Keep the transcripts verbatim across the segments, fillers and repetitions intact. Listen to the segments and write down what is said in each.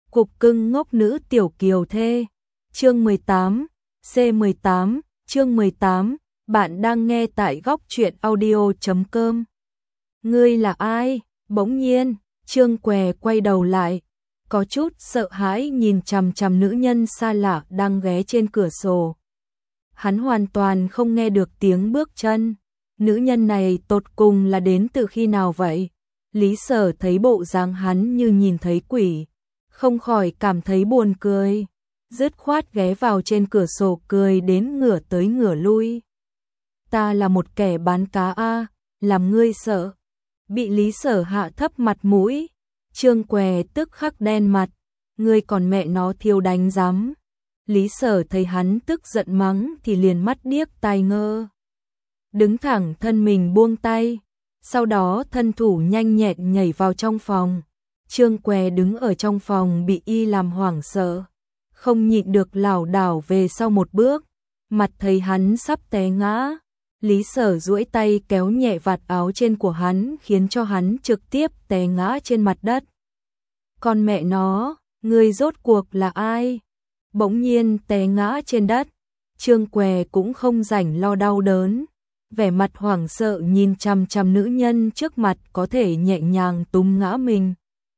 Cục cưng ngốc nữ tiểu kiều thê. Chương mười tám, C mười tám, chương mười tám, bạn đang nghe tại góc truyện audio chấm com. Ngươi là ai? Bỗng nhiên, Trương Què quay đầu lại, có chút sợ hãi nhìn chằm chằm nữ nhân xa lạ đang ghé trên cửa sổ. Hắn hoàn toàn không nghe được tiếng bước chân. Nữ nhân này tột cùng là đến từ khi nào vậy? Lý Sở thấy bộ dáng hắn như nhìn thấy quỷ, không khỏi cảm thấy buồn cười, dứt khoát ghé vào trên cửa sổ cười đến ngửa tới ngửa lui. Ta là một kẻ bán cá a, làm ngươi sợ. Bị Lý Sở hạ thấp mặt mũi, Trương Què tức khắc đen mặt, ngươi còn mẹ nó thiêu đánh dám. Lý Sở thấy hắn tức giận mắng thì liền mắt điếc tai ngơ. Đứng thẳng thân mình buông tay, sau đó thân thủ nhanh nhẹn nhảy vào trong phòng. Trương Què đứng ở trong phòng bị y làm hoảng sợ, không nhịn được lảo đảo về sau một bước, mặt thấy hắn sắp té ngã. Lý Sở duỗi tay kéo nhẹ vạt áo trên của hắn khiến cho hắn trực tiếp té ngã trên mặt đất. Con mẹ nó, ngươi rốt cuộc là ai? Bỗng nhiên té ngã trên đất, Trương Què cũng không rảnh lo đau đớn, vẻ mặt hoảng sợ nhìn chằm chằm nữ nhân trước mặt có thể nhẹ nhàng túm ngã mình.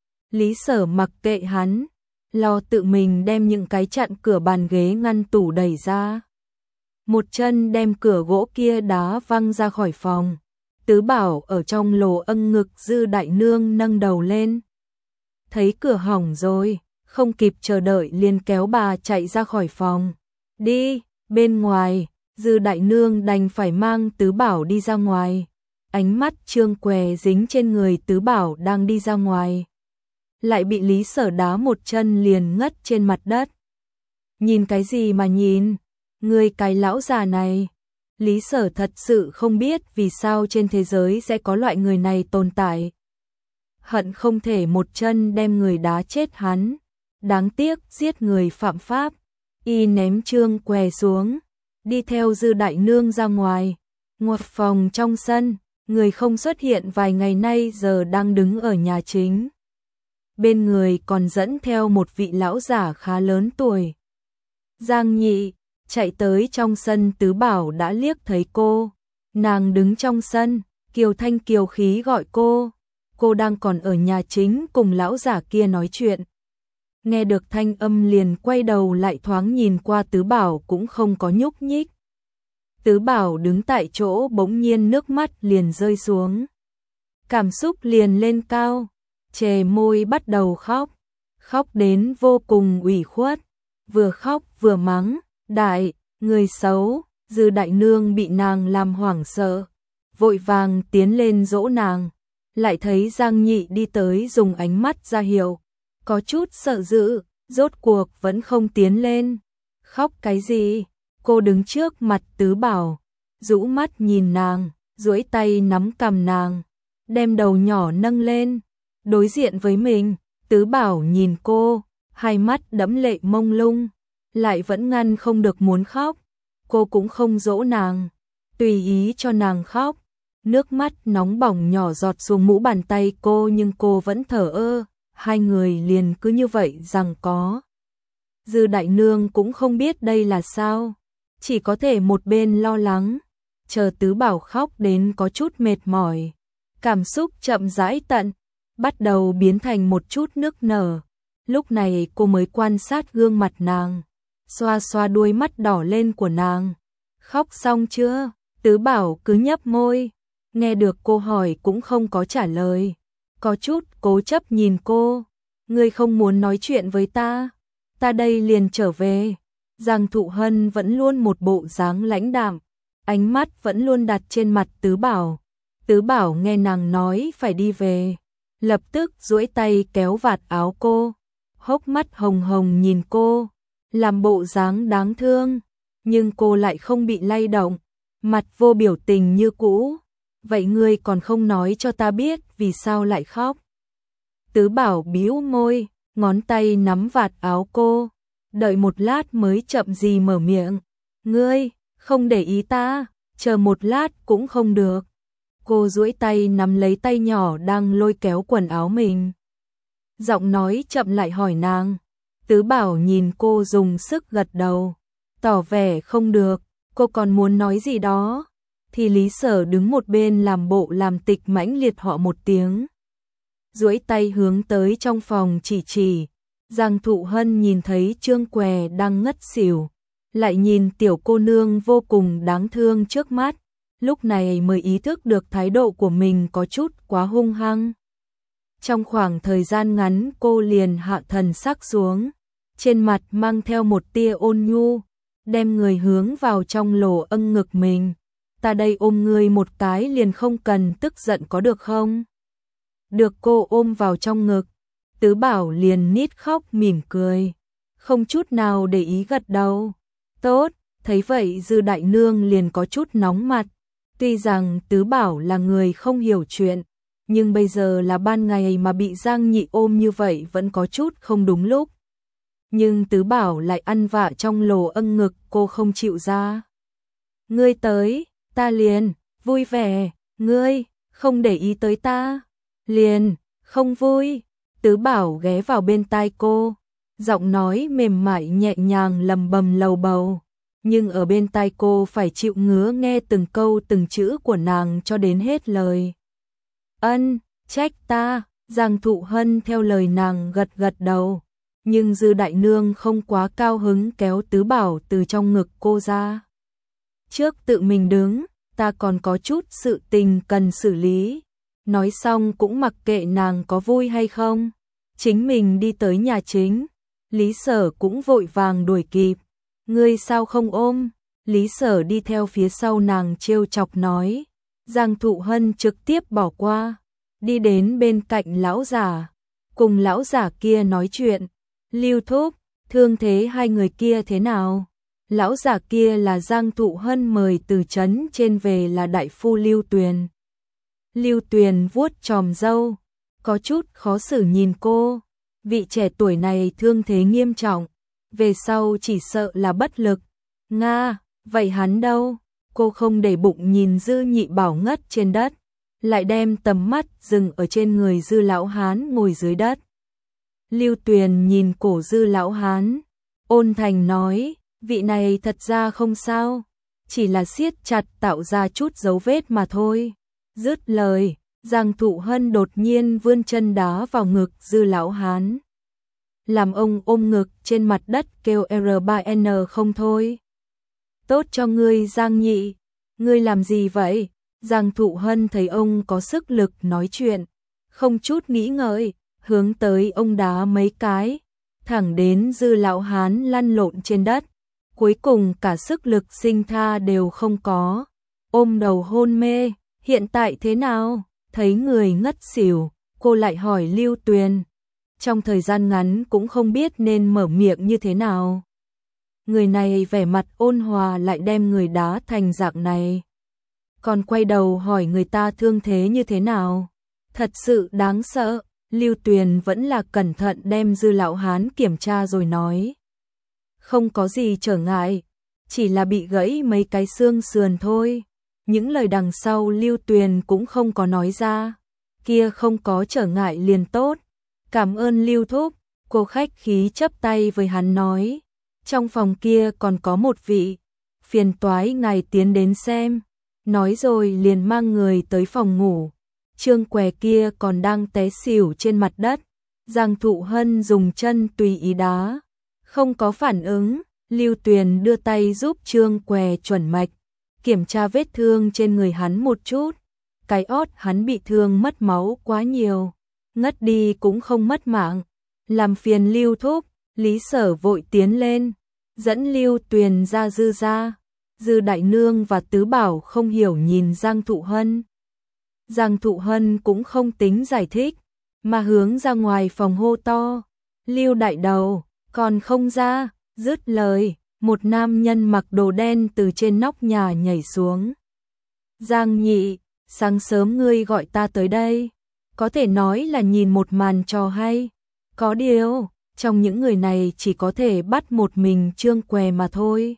Lý Sở mặc kệ hắn, lo tự mình đem những cái chặn cửa bàn ghế ngăn tủ đẩy ra. Một chân đem cửa gỗ kia đá văng ra khỏi phòng. Tứ Bảo ở trong lồ âng ngực Dư Đại Nương nâng đầu lên. Thấy cửa hỏng rồi, không kịp chờ đợi liền kéo bà chạy ra khỏi phòng. Đi, bên ngoài, Dư Đại Nương đành phải mang Tứ Bảo đi ra ngoài. Ánh mắt Trương Què dính trên người Tứ Bảo đang đi ra ngoài, lại bị Lý Sở đá một chân liền ngất trên mặt đất. Nhìn cái gì mà nhìn? Ngươi cái lão già này. Lý Sở thật sự không biết vì sao trên thế giới sẽ có loại người này tồn tại. Hận không thể một chân đem người đá chết hắn. Đáng tiếc giết người phạm pháp. Y ném Trương Què xuống, đi theo Dư Đại Nương ra ngoài. Ngoặt phòng trong sân, người không xuất hiện vài ngày nay giờ đang đứng ở nhà chính. Bên người còn dẫn theo một vị lão giả khá lớn tuổi. Giang Nhị chạy tới trong sân. Tứ Bảo đã liếc thấy cô, nàng đứng trong sân, kiều thanh kiều khí gọi cô. Cô đang còn ở nhà chính cùng lão giả kia nói chuyện. Nghe được thanh âm liền quay đầu lại thoáng nhìn qua Tứ Bảo cũng không có nhúc nhích. Tứ Bảo đứng tại chỗ bỗng nhiên nước mắt liền rơi xuống. Cảm xúc liền lên cao, chề môi bắt đầu khóc. Khóc đến vô cùng ủy khuất, vừa khóc vừa mắng. Đại, người xấu. Dư Đại Nương bị nàng làm hoảng sợ, vội vàng tiến lên dỗ nàng. Lại thấy Giang Nhị đi tới dùng ánh mắt ra hiệu, có chút sợ dữ, rốt cuộc vẫn không tiến lên. Khóc cái gì? Cô đứng trước mặt Tứ Bảo, rũ mắt nhìn nàng, duỗi tay nắm cằm nàng, đem đầu nhỏ nâng lên, đối diện với mình. Tứ Bảo nhìn cô, hai mắt đẫm lệ mông lung, lại vẫn ngăn không được muốn khóc. Cô cũng không dỗ nàng, tùy ý cho nàng khóc. Nước mắt nóng bỏng nhỏ giọt xuống mũ bàn tay cô nhưng cô vẫn thờ ơ. Hai người liền cứ như vậy giằng có. Dư Đại Nương cũng không biết đây là sao, chỉ có thể một bên lo lắng, chờ Tứ Bảo khóc đến có chút mệt mỏi. Cảm xúc chậm rãi tận, bắt đầu biến thành một chút nước nở. Lúc này cô mới quan sát gương mặt nàng, xoa xoa đuôi mắt đỏ lên của nàng. Khóc xong chưa? Tứ Bảo cứ nhấp môi, nghe được cô hỏi cũng không có trả lời, có chút cố chấp nhìn cô. Ngươi không muốn nói chuyện với ta? Ta đây liền trở về. Giang Thụ Hân vẫn luôn một bộ dáng lãnh đạm, ánh mắt vẫn luôn đặt trên mặt Tứ Bảo. Tứ Bảo nghe nàng nói phải đi về, lập tức duỗi tay kéo vạt áo cô, hốc mắt hồng hồng nhìn cô, làm bộ dáng đáng thương, nhưng cô lại không bị lay động, mặt vô biểu tình như cũ. Vậy ngươi còn không nói cho ta biết vì sao lại khóc? Tứ Bảo bĩu môi, ngón tay nắm vạt áo cô, đợi một lát mới chậm gì mở miệng. Ngươi không để ý ta, chờ một lát cũng không được. Cô duỗi tay nắm lấy tay nhỏ đang lôi kéo quần áo mình. Giọng nói chậm lại hỏi nàng. Tứ Bảo nhìn cô dùng sức gật đầu, tỏ vẻ không được, cô còn muốn nói gì đó, thì Lý Sở đứng một bên làm bộ làm tịch mãnh liệt họ một tiếng. Duỗi tay hướng tới trong phòng chỉ chỉ, Giang Thụ Hân nhìn thấy Trương Què đang ngất xỉu, lại nhìn tiểu cô nương vô cùng đáng thương trước mắt, lúc này mới ý thức được thái độ của mình có chút quá hung hăng. Trong khoảng thời gian ngắn cô liền hạ thần sắc xuống, trên mặt mang theo một tia ôn nhu, đem người hướng vào trong lỗ âng ngực mình. Ta đây ôm ngươi một cái liền không cần tức giận có được không? Được cô ôm vào trong ngực, Tứ Bảo liền nít khóc mỉm cười, không chút nào để ý gật đầu. Tốt, thấy vậy Dư Đại Nương liền có chút nóng mặt, tuy rằng Tứ Bảo là người không hiểu chuyện, nhưng bây giờ là ban ngày mà bị Giang Nhị ôm như vậy vẫn có chút không đúng lúc. Nhưng Tứ Bảo lại ăn vạ trong lỗ âng ngực cô không chịu ra. Ngươi tới, ta liền, vui vẻ, ngươi, không để ý tới ta, liền, không vui. Tứ Bảo ghé vào bên tai cô, giọng nói mềm mại nhẹ nhàng lầm bầm lầu bầu, nhưng ở bên tai cô phải chịu ngứa nghe từng câu từng chữ của nàng cho đến hết lời. Ân, trách ta, Giang Thụ Hân theo lời nàng gật gật đầu, nhưng Dư Đại Nương không quá cao hứng kéo Tứ Bảo từ trong ngực cô ra. Trước tự mình đứng, ta còn có chút sự tình cần xử lý. Nói xong cũng mặc kệ nàng có vui hay không, chính mình đi tới nhà chính. Lý Sở cũng vội vàng đuổi kịp. Ngươi sao không ôm? Lý Sở đi theo phía sau nàng trêu chọc nói. Giang Thụ Hân trực tiếp bỏ qua, đi đến bên cạnh lão giả, cùng lão giả kia nói chuyện. Lưu thúc, thương thế hai người kia thế nào? Lão giả kia là Giang Thụ Hân mời từ trấn trên về, là đại phu Lưu Tuyền. Lưu Tuyền vuốt chòm râu, có chút khó xử nhìn cô. Vị trẻ tuổi này thương thế nghiêm trọng, về sau chỉ sợ là bất lực. Nga, vậy hắn đâu? Cô không để bụng nhìn Dư Nhị Bảo ngất trên đất, lại đem tầm mắt dừng ở trên người Dư lão hán ngồi dưới đất. Lưu Tuyền nhìn cổ Dư lão hán, ôn thành nói, vị này thật ra không sao, chỉ là siết chặt tạo ra chút dấu vết mà thôi. Dứt lời, Giang Thụ Hân đột nhiên vươn chân đá vào ngực Dư lão hán, làm ông ôm ngực trên mặt đất kêu R ba N không thôi. Tốt cho ngươi Giang Nhị, ngươi làm gì vậy? Giang Thụ Hân thấy ông có sức lực nói chuyện, không chút nghĩ ngợi, hướng tới ông đá mấy cái, thẳng đến Dư lão hán lăn lộn trên đất, cuối cùng cả sức lực sinh tha đều không có, ôm đầu hôn mê. Hiện tại thế nào? Thấy người ngất xỉu, cô lại hỏi Lưu Tuyền. Trong thời gian ngắn cũng không biết nên mở miệng như thế nào. Người này vẻ mặt ôn hòa lại đem người đá thành dạng này. Còn quay đầu hỏi người ta thương thế như thế nào. Thật sự đáng sợ. Lưu Tuyền vẫn là cẩn thận đem Dư lão hán kiểm tra rồi nói. Không có gì trở ngại, chỉ là bị gãy mấy cái xương sườn thôi. Những lời đằng sau Lưu Tuyền cũng không có nói ra. Kia không có trở ngại liền tốt. Cảm ơn Lưu thúc, cô khách khí chấp tay với hắn nói. Trong phòng kia còn có một vị, phiền toái ngài tiến đến xem. Nói rồi liền mang người tới phòng ngủ. Trương Què kia còn đang té xỉu trên mặt đất. Giang Thụ Hân dùng chân tùy ý đá, không có phản ứng. Lưu Tuyền đưa tay giúp Trương Què chuẩn mạch, kiểm tra vết thương trên người hắn một chút. Cái ót hắn bị thương mất máu quá nhiều, ngất đi cũng không mất mạng. Làm phiền Lưu thúc. Lý Sở vội tiến lên, dẫn Lưu Tuyền ra Dư ra. Dư Đại Nương và Tứ Bảo không hiểu nhìn Giang Thụ Hân. Giang Thụ Hân cũng không tính giải thích, mà hướng ra ngoài phòng hô to. Lưu đại đầu, còn không ra? Dứt lời, một nam nhân mặc đồ đen từ trên nóc nhà nhảy xuống. Giang Nhị, sáng sớm ngươi gọi ta tới đây, có thể nói là nhìn một màn trò hay. Có điều, trong những người này chỉ có thể bắt một mình Trương Què mà thôi.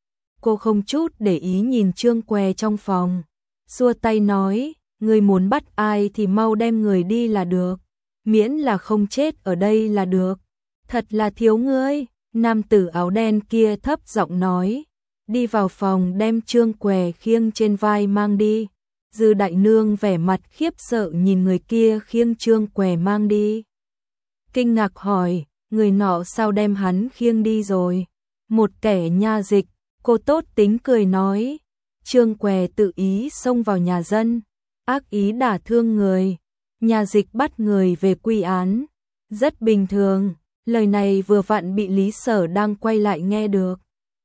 Cô không chút để ý nhìn Trương Què trong phòng, xua tay nói, ngươi muốn bắt ai thì mau đem người đi là được. miễn là không chết ở đây là được. Thật là thiếu ngươi, nam tử áo đen kia thấp giọng nói, đi vào phòng đem Trương Què khiêng trên vai mang đi. Dư đại nương vẻ mặt khiếp sợ nhìn người kia khiêng Trương Què mang đi. Kinh ngạc hỏi, người nọ sao đem hắn khiêng đi rồi? Một kẻ nha dịch, cô tốt tính cười nói, Trương Què tự ý xông vào nhà dân, ác ý đả thương người, nhà dịch bắt người về quy án. Rất bình thường, lời này vừa vặn bị Lý Sở đang quay lại nghe được.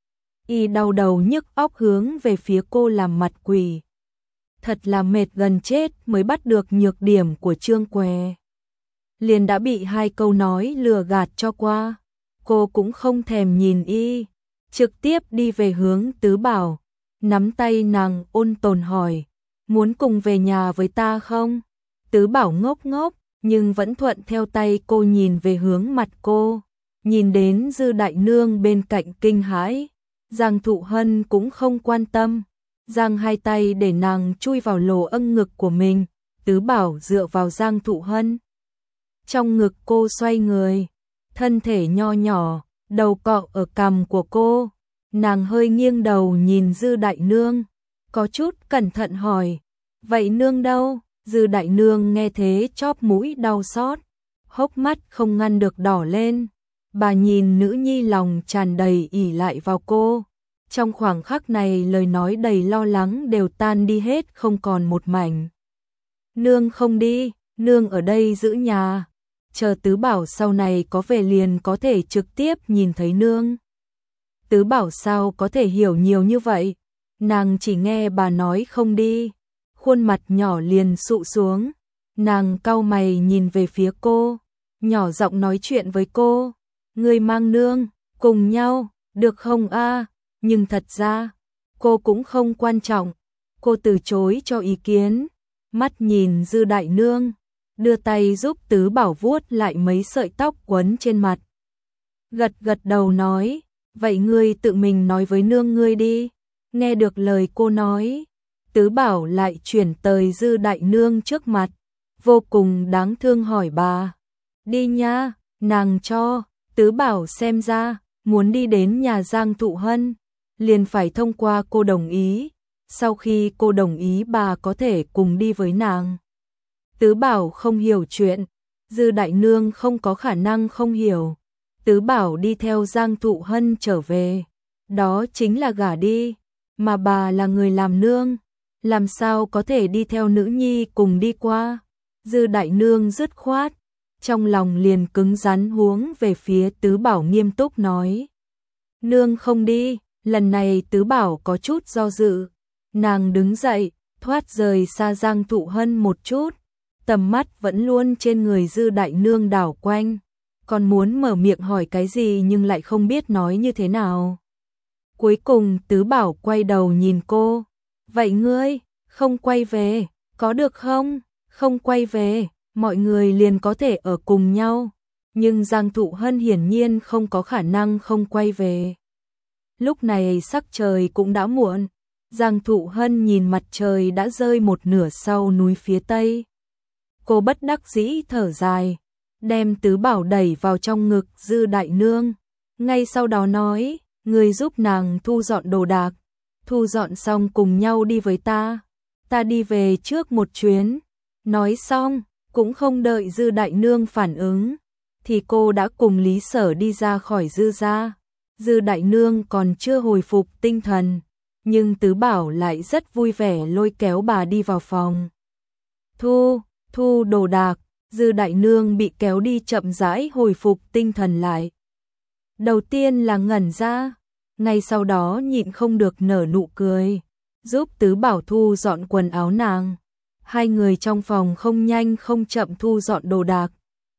Y đau đầu nhức óc hướng về phía cô làm mặt quỷ. Thật là mệt gần chết mới bắt được nhược điểm của Trương Què. Liền đã bị hai câu nói lừa gạt cho qua. Cô cũng không thèm nhìn y, trực tiếp đi về hướng Tứ Bảo, nắm tay nàng ôn tồn hỏi, muốn cùng về nhà với ta không? Tứ Bảo ngốc ngốc, nhưng vẫn thuận theo tay cô nhìn về hướng mặt cô, nhìn đến Dư đại nương bên cạnh kinh hãi. Giang Thụ Hân cũng không quan tâm, giang hai tay để nàng chui vào lỗ âng ngực của mình. Tứ Bảo dựa vào Giang Thụ Hân, trong ngực cô xoay người, thân thể nho nhỏ, đầu cọ ở cằm của cô. Nàng hơi nghiêng đầu nhìn Dư đại nương, có chút cẩn thận hỏi, vậy nương đâu? Dư đại nương nghe thế chóp mũi đau xót, hốc mắt không ngăn được đỏ lên. Bà nhìn nữ nhi lòng tràn đầy ỷ lại vào cô. Trong khoảng khắc này lời nói đầy lo lắng đều tan đi hết không còn một mảnh. Nương không đi, nương ở đây giữ nhà. Chờ Tứ Bảo sau này có về liền có thể trực tiếp nhìn thấy nương. Tứ Bảo sao có thể hiểu nhiều như vậy? Nàng chỉ nghe bà nói không đi, khuôn mặt nhỏ liền sụ xuống. Nàng cau mày nhìn về phía cô, nhỏ giọng nói chuyện với cô, ngươi mang nương cùng nhau được không a? Nhưng thật ra cô cũng không quan trọng, cô từ chối cho ý kiến, mắt nhìn Dư đại nương, đưa tay giúp Tứ Bảo vuốt lại mấy sợi tóc quấn trên mặt. Gật gật đầu nói, vậy ngươi tự mình nói với nương ngươi đi. Nghe được lời cô nói, Tứ Bảo lại chuyển tới Dư đại nương trước mặt, vô cùng đáng thương hỏi bà, đi nha, nàng cho. Tứ Bảo xem ra, muốn đi đến nhà Giang Thụ Hân, liền phải thông qua cô đồng ý, sau khi cô đồng ý bà có thể cùng đi với nàng. Tứ Bảo không hiểu chuyện, Dư đại nương không có khả năng không hiểu. Tứ Bảo đi theo Giang Thụ Hân trở về, đó chính là gả đi, mà bà là người làm nương, làm sao có thể đi theo nữ nhi cùng đi qua. Dư đại nương dứt khoát, trong lòng liền cứng rắn huống về phía Tứ Bảo nghiêm túc nói, nương không đi. Lần này Tứ Bảo có chút do dự, nàng đứng dậy, thoát rời xa Giang Thụ Hân một chút, tầm mắt vẫn luôn trên người Dư đại nương đảo quanh, còn muốn mở miệng hỏi cái gì nhưng lại không biết nói như thế nào. Cuối cùng Tứ Bảo quay đầu nhìn cô, vậy ngươi không quay về, có được không? Không quay về, mọi người liền có thể ở cùng nhau, nhưng Giang Thụ Hân hiển nhiên không có khả năng không quay về. Lúc này sắc trời cũng đã muộn, Giang Thụ Hân nhìn mặt trời đã rơi một nửa sau núi phía tây. Cô bất đắc dĩ thở dài, đem Tứ Bảo đẩy vào trong ngực Dư đại nương, ngay sau đó nói, người giúp nàng thu dọn đồ đạc, thu dọn xong cùng nhau đi với ta, ta đi về trước một chuyến. Nói xong, cũng không đợi Dư đại nương phản ứng, thì cô đã cùng Lý Sở đi ra khỏi Dư gia. Dư đại nương còn chưa hồi phục tinh thần, nhưng Tứ Bảo lại rất vui vẻ lôi kéo bà đi vào phòng. Thu, thu đồ đạc, Dư đại nương bị kéo đi chậm rãi hồi phục tinh thần lại. Đầu tiên là ngẩn ra, ngay sau đó nhịn không được nở nụ cười, giúp Tứ Bảo thu dọn quần áo nàng. Hai người trong phòng không nhanh không chậm thu dọn đồ đạc,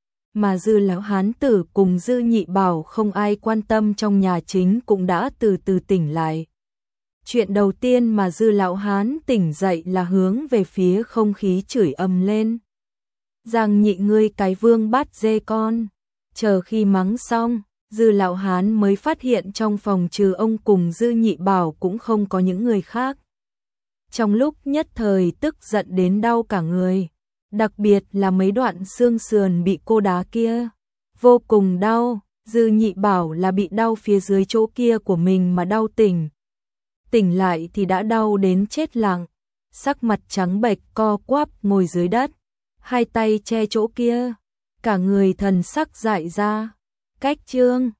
mà Dư lão hán tử cùng Dư nhị bảo không ai quan tâm trong nhà chính cũng đã từ từ tỉnh lại. Chuyện đầu tiên mà Dư lão hán tỉnh dậy là hướng về phía không khí chửi ầm lên. Giang nhị ngươi cái vương bát dê con. Chờ khi mắng xong, Dư lão hán mới phát hiện trong phòng trừ ông cùng Dư nhị bảo cũng không có những người khác. Trong lúc nhất thời tức giận đến đau cả người, Đặc biệt là mấy đoạn xương sườn bị cô đá kia, vô cùng đau. Dư Nhị bảo là bị đau phía dưới chỗ kia của mình mà đau tỉnh. Tỉnh lại thì đã đau đến chết lặng, sắc mặt trắng bệch co quắp ngồi dưới đất, hai tay che chỗ kia, cả người thần sắc dại ra. Cách chương